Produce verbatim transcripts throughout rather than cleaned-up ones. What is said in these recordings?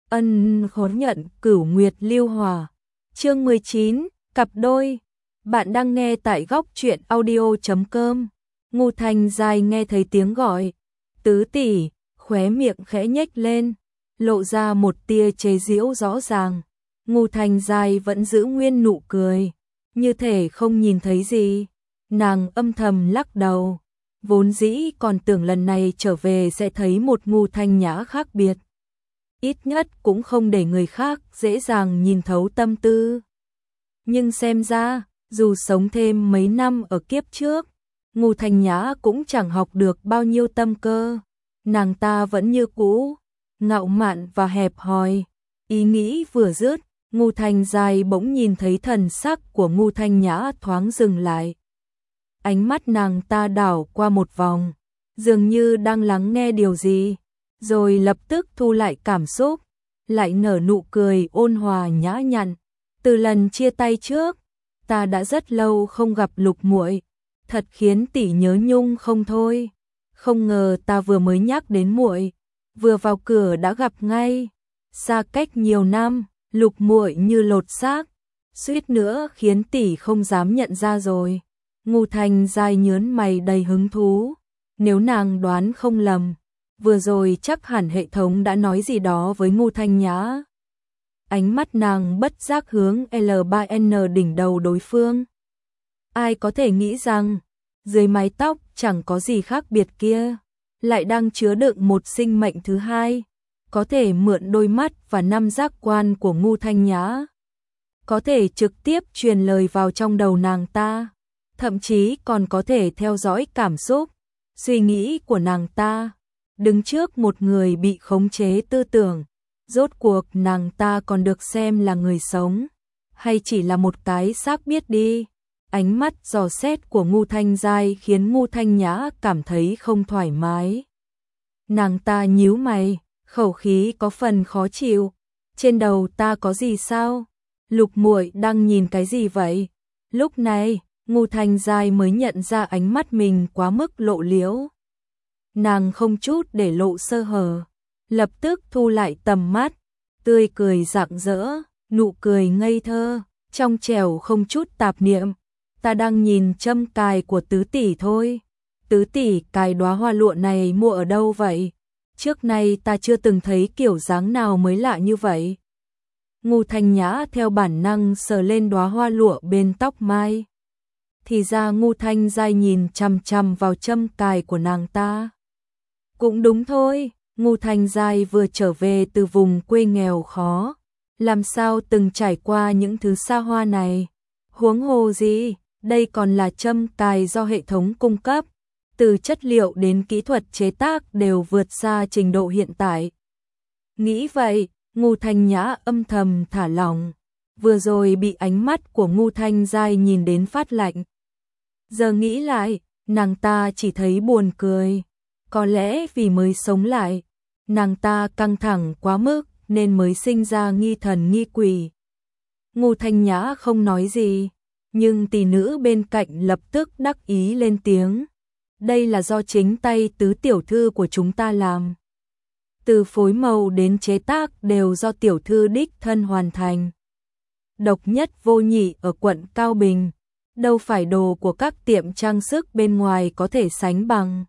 Ân hối nhận cửu nguyệt lưu hòa. Chương mười chín, cặp đôi. Bạn đang nghe tại góc truyện audio chấm com. Ngô Thanh Giai nghe thấy tiếng gọi. Tứ tỷ, khóe miệng khẽ nhếch lên, lộ ra một tia chế giễu rõ ràng. Ngô Thanh Giai vẫn giữ nguyên nụ cười, như thể không nhìn thấy gì. Nàng âm thầm lắc đầu, vốn dĩ còn tưởng lần này trở về sẽ thấy một Ngô Thanh Nhã khác biệt. Ít nhất cũng không để người khác dễ dàng nhìn thấu tâm tư. Nhưng xem ra, dù sống thêm mấy năm ở kiếp trước, Ngô Thanh Nhã cũng chẳng học được bao nhiêu tâm cơ. Nàng ta vẫn như cũ, ngạo mạn và hẹp hòi. Ý nghĩ vừa dứt, Ngô Thanh Giai bỗng nhìn thấy thần sắc của Ngô Thanh Nhã thoáng dừng lại. Ánh mắt nàng ta đảo qua một vòng, dường như đang lắng nghe điều gì, rồi lập tức thu lại cảm xúc, lại nở nụ cười ôn hòa nhã nhặn. Từ lần chia tay trước, ta đã rất lâu không gặp Lục muội, thật khiến tỷ nhớ nhung không thôi. Không ngờ ta vừa mới nhắc đến muội, vừa vào cửa đã gặp ngay. Xa cách nhiều năm, Lục muội như lột xác, suýt nữa khiến tỷ không dám nhận ra rồi. Ngô Thanh Giai nhớn mày đầy hứng thú. Nếu nàng đoán không lầm, vừa rồi chắc hẳn hệ thống đã nói gì đó với Ngô Thanh Nhã. Ánh mắt nàng bất giác hướng L ba N đỉnh đầu đối phương. Ai có thể nghĩ rằng, dưới mái tóc chẳng có gì khác biệt kia, lại đang chứa đựng một sinh mệnh thứ hai, có thể mượn đôi mắt và năm giác quan của Ngô Thanh Nhã, có thể trực tiếp truyền lời vào trong đầu nàng ta, thậm chí còn có thể theo dõi cảm xúc, suy nghĩ của nàng ta. Đứng trước một người bị khống chế tư tưởng, rốt cuộc nàng ta còn được xem là người sống, hay chỉ là một cái xác biết đi. Ánh mắt dò xét của Ngô Thanh Giai khiến Ngô Thanh Nhã cảm thấy không thoải mái. Nàng ta nhíu mày, khẩu khí có phần khó chịu. Trên đầu ta có gì sao? Lục muội đang nhìn cái gì vậy? Lúc này, Ngô Thanh Giai mới nhận ra ánh mắt mình quá mức lộ liễu. Nàng không chút để lộ sơ hở, lập tức thu lại tầm mắt, tươi cười rạng rỡ, nụ cười ngây thơ, trong trẻo không chút tạp niệm. Ta đang nhìn châm cài của tứ tỷ thôi. Tứ tỷ, cài đóa hoa lụa này mua ở đâu vậy? Trước nay ta chưa từng thấy kiểu dáng nào mới lạ như vậy. Ngô Thanh Nhã theo bản năng sờ lên đóa hoa lụa bên tóc mai. Thì ra Ngô Thanh Giai nhìn chằm chằm vào châm cài của nàng ta. Cũng đúng thôi, Ngô Thanh Giai vừa trở về từ vùng quê nghèo khó, làm sao từng trải qua những thứ xa hoa này. Huống hồ gì, đây còn là châm cài do hệ thống cung cấp, từ chất liệu đến kỹ thuật chế tác đều vượt xa trình độ hiện tại. Nghĩ vậy, Ngô Thanh Nhã âm thầm thả lỏng, vừa rồi bị ánh mắt của Ngô Thanh Giai nhìn đến phát lạnh. Giờ nghĩ lại, nàng ta chỉ thấy buồn cười. Có lẽ vì mới sống lại, nàng ta căng thẳng quá mức nên mới sinh ra nghi thần nghi quỷ. Ngô Thanh Nhã không nói gì, nhưng tỷ nữ bên cạnh lập tức đắc ý lên tiếng. Đây là do chính tay tứ tiểu thư của chúng ta làm. Từ phối màu đến chế tác đều do tiểu thư đích thân hoàn thành. Độc nhất vô nhị ở quận Cao Bình, đâu phải đồ của các tiệm trang sức bên ngoài có thể sánh bằng.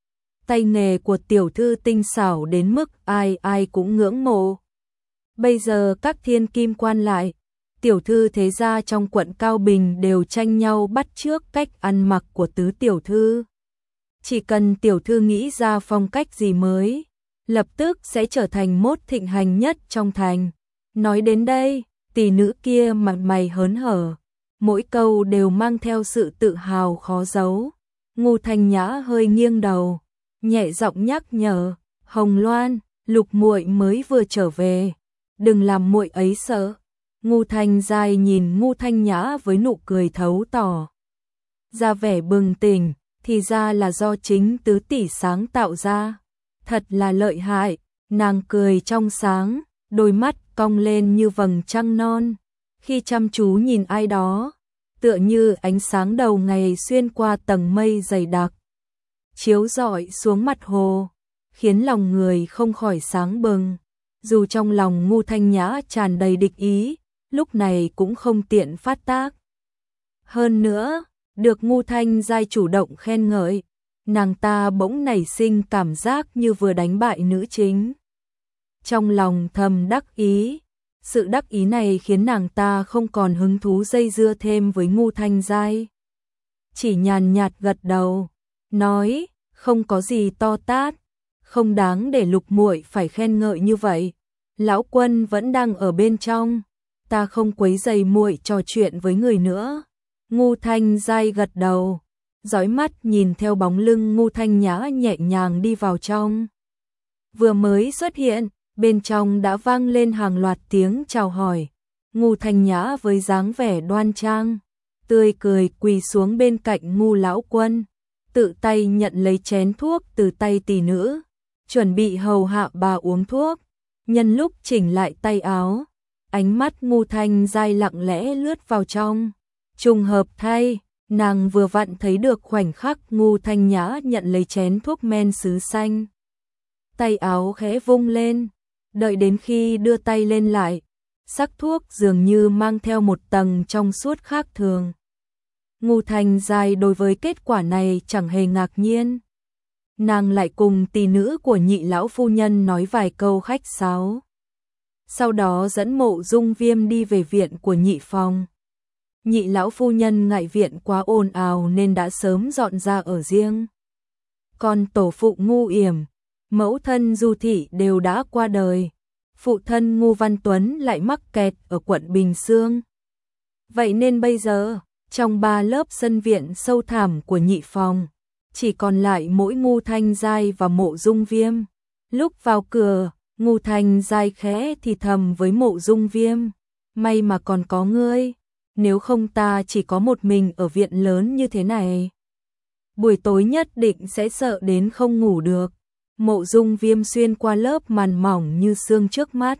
Tay nghề của tiểu thư tinh xảo đến mức ai ai cũng ngưỡng mộ. Bây giờ các thiên kim quan lại, tiểu thư thế gia trong quận Cao Bình đều tranh nhau bắt chước cách ăn mặc của tứ tiểu thư. Chỉ cần tiểu thư nghĩ ra phong cách gì mới, lập tức sẽ trở thành mốt thịnh hành nhất trong thành. Nói đến đây, tỷ nữ kia mặt mày hớn hở, mỗi câu đều mang theo sự tự hào khó giấu. Ngô Thanh Nhã hơi nghiêng đầu, nhẹ giọng nhắc nhở, Hồng Loan, Lục muội mới vừa trở về, đừng làm muội ấy sợ. Ngô Thanh Giai nhìn Ngô Thanh Nhã với nụ cười thấu tỏ, ra vẻ bừng tỉnh, thì ra là do chính tứ tỷ sáng tạo ra. Thật là lợi hại. Nàng cười trong sáng, đôi mắt cong lên như vầng trăng non, khi chăm chú nhìn ai đó, tựa như ánh sáng đầu ngày xuyên qua tầng mây dày đặc, chiếu rọi xuống mặt hồ, khiến lòng người không khỏi sáng bừng. dù trong lòng Ngu Thanh Nhã tràn đầy địch ý, lúc này cũng không tiện phát tác. Hơn nữa, được Ngu Thanh Giai chủ động khen ngợi, nàng ta bỗng nảy sinh cảm giác như vừa đánh bại nữ chính. Trong lòng thầm đắc ý, sự đắc ý này khiến nàng ta không còn hứng thú dây dưa thêm với Ngu Thanh Giai. Chỉ nhàn nhạt gật đầu, nói, không có gì to tát, không đáng để Lục muội phải khen ngợi như vậy. Lão Quân vẫn đang ở bên trong, ta không quấy rầy muội trò chuyện với người nữa. Ngu Thanh Giai gật đầu, dõi mắt nhìn theo bóng lưng Ngu Thanh Nhã nhẹ nhàng đi vào trong. Vừa mới xuất hiện, bên trong đã vang lên hàng loạt tiếng chào hỏi. Ngu Thanh Nhã với dáng vẻ đoan trang, tươi cười quỳ xuống bên cạnh Ngu lão quân, tự tay nhận lấy chén thuốc từ tay tỷ nữ, chuẩn bị hầu hạ bà uống thuốc. Nhân lúc chỉnh lại tay áo, ánh mắt Ngu Thanh Giai lặng lẽ lướt vào trong. Trùng hợp thay, nàng vừa vặn thấy được khoảnh khắc Ngu Thanh Nhã nhận lấy chén thuốc men sứ xanh. Tay áo khẽ vung lên, đợi đến khi đưa tay lên lại, sắc thuốc dường như mang theo một tầng trong suốt khác thường. Ngu Thanh Giai đối với kết quả này chẳng hề ngạc nhiên. Nàng lại cùng tỷ nữ của Nhị lão phu nhân nói vài câu khách sáo. Sau đó dẫn Mộ Dung Viêm đi về viện của Nhị phòng. Nhị lão phu nhân ngại viện quá ồn ào nên đã sớm dọn ra ở riêng. Còn tổ phụ Ngu Yểm, mẫu thân Du Thị đều đã qua đời. Phụ thân Ngu Văn Tuấn lại mắc kẹt ở quận Bình Xương. Vậy nên bây giờ, trong ba lớp sân viện sâu thẳm của Nhị phòng, chỉ còn lại mỗi Ngu Thanh Giai và Mộ Dung Viêm. Lúc vào cửa, Ngu Thanh Giai khẽ thì thầm với Mộ Dung Viêm, may mà còn có ngươi, nếu không ta chỉ có một mình ở viện lớn như thế này. Buổi tối nhất định sẽ sợ đến không ngủ được. Mộ Dung Viêm xuyên qua lớp màn mỏng như sương trước mắt,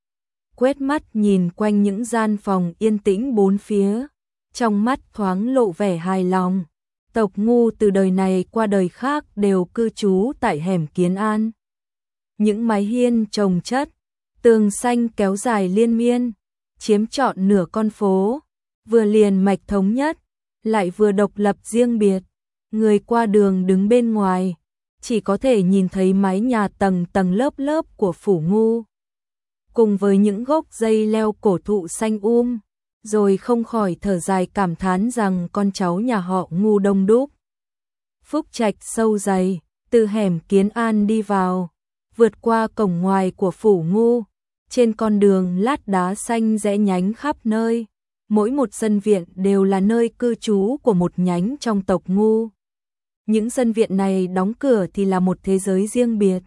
quét mắt nhìn quanh những gian phòng yên tĩnh bốn phía, trong mắt thoáng lộ vẻ hài lòng. Tộc Ngu từ đời này qua đời khác đều cư trú tại hẻm Kiến An. Những mái hiên chồng chất, tường xanh kéo dài liên miên, chiếm trọn nửa con phố, vừa liền mạch thống nhất, lại vừa độc lập riêng biệt. Người qua đường đứng bên ngoài, chỉ có thể nhìn thấy mái nhà tầng tầng lớp lớp của phủ Ngu, cùng với những gốc dây leo cổ thụ xanh um, rồi không khỏi thở dài cảm thán rằng con cháu nhà họ Ngu đông đúc. Phúc trạch sâu dày, từ hẻm Kiến An đi vào, vượt qua cổng ngoài của phủ Ngu, trên con đường lát đá xanh rẽ nhánh khắp nơi, mỗi một sân viện đều là nơi cư trú của một nhánh trong tộc Ngu. Những sân viện này đóng cửa thì là một thế giới riêng biệt,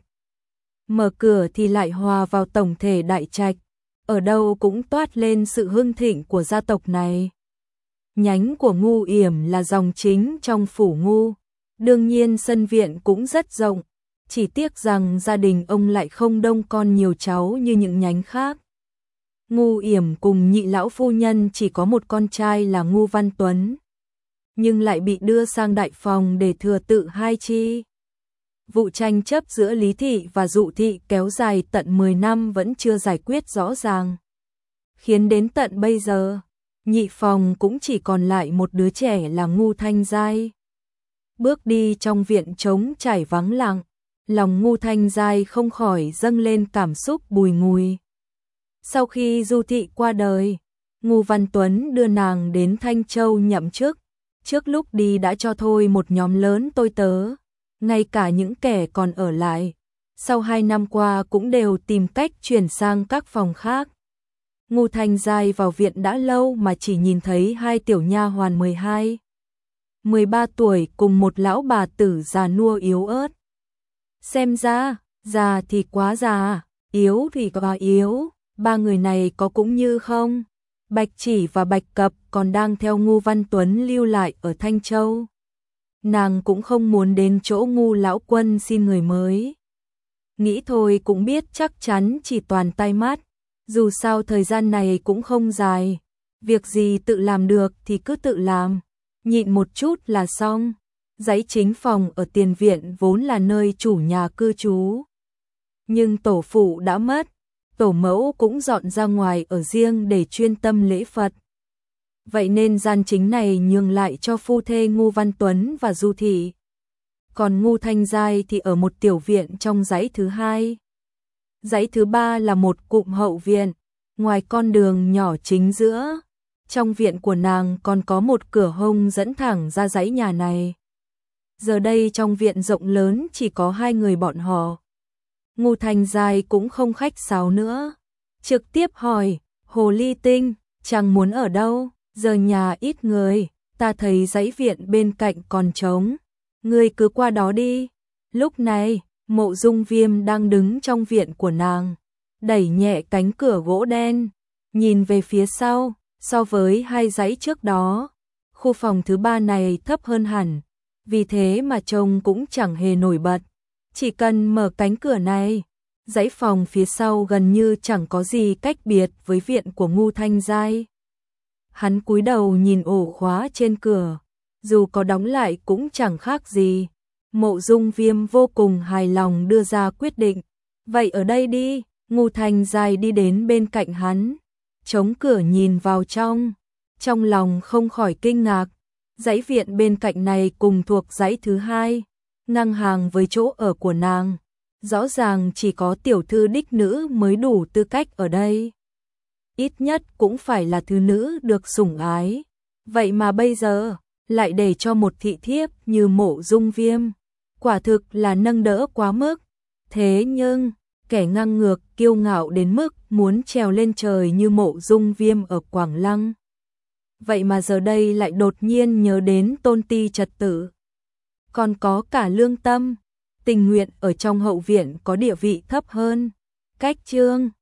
mở cửa thì lại hòa vào tổng thể đại trạch, ở đâu cũng toát lên sự hưng thịnh của gia tộc này. Nhánh của Ngu Yểm là dòng chính trong phủ Ngu, đương nhiên sân viện cũng rất rộng, chỉ tiếc rằng gia đình ông lại không đông con nhiều cháu như những nhánh khác. Ngu Yểm cùng Nhị lão phu nhân chỉ có một con trai là Ngu Văn Tuấn, nhưng lại bị đưa sang đại phòng để thừa tự hai chi. Vụ tranh chấp giữa Lý Thị và Dụ Thị kéo dài tận mười năm vẫn chưa giải quyết rõ ràng, khiến đến tận bây giờ, Nhị phòng cũng chỉ còn lại một đứa trẻ là Ngu Thanh Giai. Bước đi trong viện trống trải vắng lặng, lòng Ngu Thanh Giai không khỏi dâng lên cảm xúc bùi ngùi. Sau khi Du Thị qua đời, Ngu Văn Tuấn đưa nàng đến Thanh Châu nhậm chức, trước lúc đi đã cho thôi một nhóm lớn tôi tớ, ngay cả những kẻ còn ở lại, sau hai năm qua cũng đều tìm cách chuyển sang các phòng khác. Ngu Thanh Giai vào viện đã lâu mà chỉ nhìn thấy hai tiểu nha hoàn mười hai, mười ba tuổi cùng một lão bà tử già nua yếu ớt. Xem ra, già thì quá già, yếu thì quá yếu, ba người này có cũng như không. Bạch Chỉ và Bạch Cập còn đang theo Ngu Văn Tuấn lưu lại ở Thanh Châu. Nàng cũng không muốn đến chỗ Ngu lão quân xin người mới. Nghĩ thôi cũng biết chắc chắn chỉ toàn tai mắt, dù sao thời gian này cũng không dài, việc gì tự làm được thì cứ tự làm, nhịn một chút là xong. Dãy chính phòng ở tiền viện vốn là nơi chủ nhà cư trú, nhưng tổ phụ đã mất, tổ mẫu cũng dọn ra ngoài ở riêng để chuyên tâm lễ Phật. Vậy nên gian chính này nhường lại cho phu thê Ngô Văn Tuấn và Du Thị. Còn Ngô Thanh Giai thì ở một tiểu viện trong dãy thứ hai. Dãy thứ ba là một cụm hậu viện, ngoài con đường nhỏ chính giữa. Trong viện của nàng còn có một cửa hông dẫn thẳng ra dãy nhà này. Giờ đây trong viện rộng lớn chỉ có hai người bọn họ. Ngô Thanh Giai cũng không khách sáo nữa, trực tiếp hỏi, Hồ Ly Tinh, chàng muốn ở đâu? Giờ nhà ít người, ta thấy dãy viện bên cạnh còn trống, ngươi cứ qua đó đi. Lúc này, Mộ Dung Viêm đang đứng trong viện của nàng, đẩy nhẹ cánh cửa gỗ đen, nhìn về phía sau, so với hai dãy trước đó, khu phòng thứ ba này thấp hơn hẳn, vì thế mà trông cũng chẳng hề nổi bật. Chỉ cần mở cánh cửa này, dãy phòng phía sau gần như chẳng có gì cách biệt với viện của Ngô Thanh Giai. Hắn cúi đầu nhìn ổ khóa trên cửa, dù có đóng lại cũng chẳng khác gì. Mộ Dung Viêm vô cùng hài lòng đưa ra quyết định, vậy ở đây đi. Ngô Thanh Giai đi đến bên cạnh hắn, chống cửa nhìn vào trong, trong lòng không khỏi kinh ngạc. Dãy viện bên cạnh này cùng thuộc dãy thứ hai, ngang hàng với chỗ ở của nàng. Rõ ràng chỉ có tiểu thư đích nữ mới đủ tư cách ở đây. Ít nhất cũng phải là thứ nữ được sủng ái. Vậy mà bây giờ, lại để cho một thị thiếp như Mộ Dung Viêm. Quả thực là nâng đỡ quá mức. Thế nhưng, kẻ ngang ngược kiêu ngạo đến mức muốn trèo lên trời như Mộ Dung Viêm ở Quảng Lăng. Vậy mà giờ đây lại đột nhiên nhớ đến tôn ti trật tự. Còn có cả lương tâm, tình nguyện ở trong hậu viện có địa vị thấp hơn. Cách chương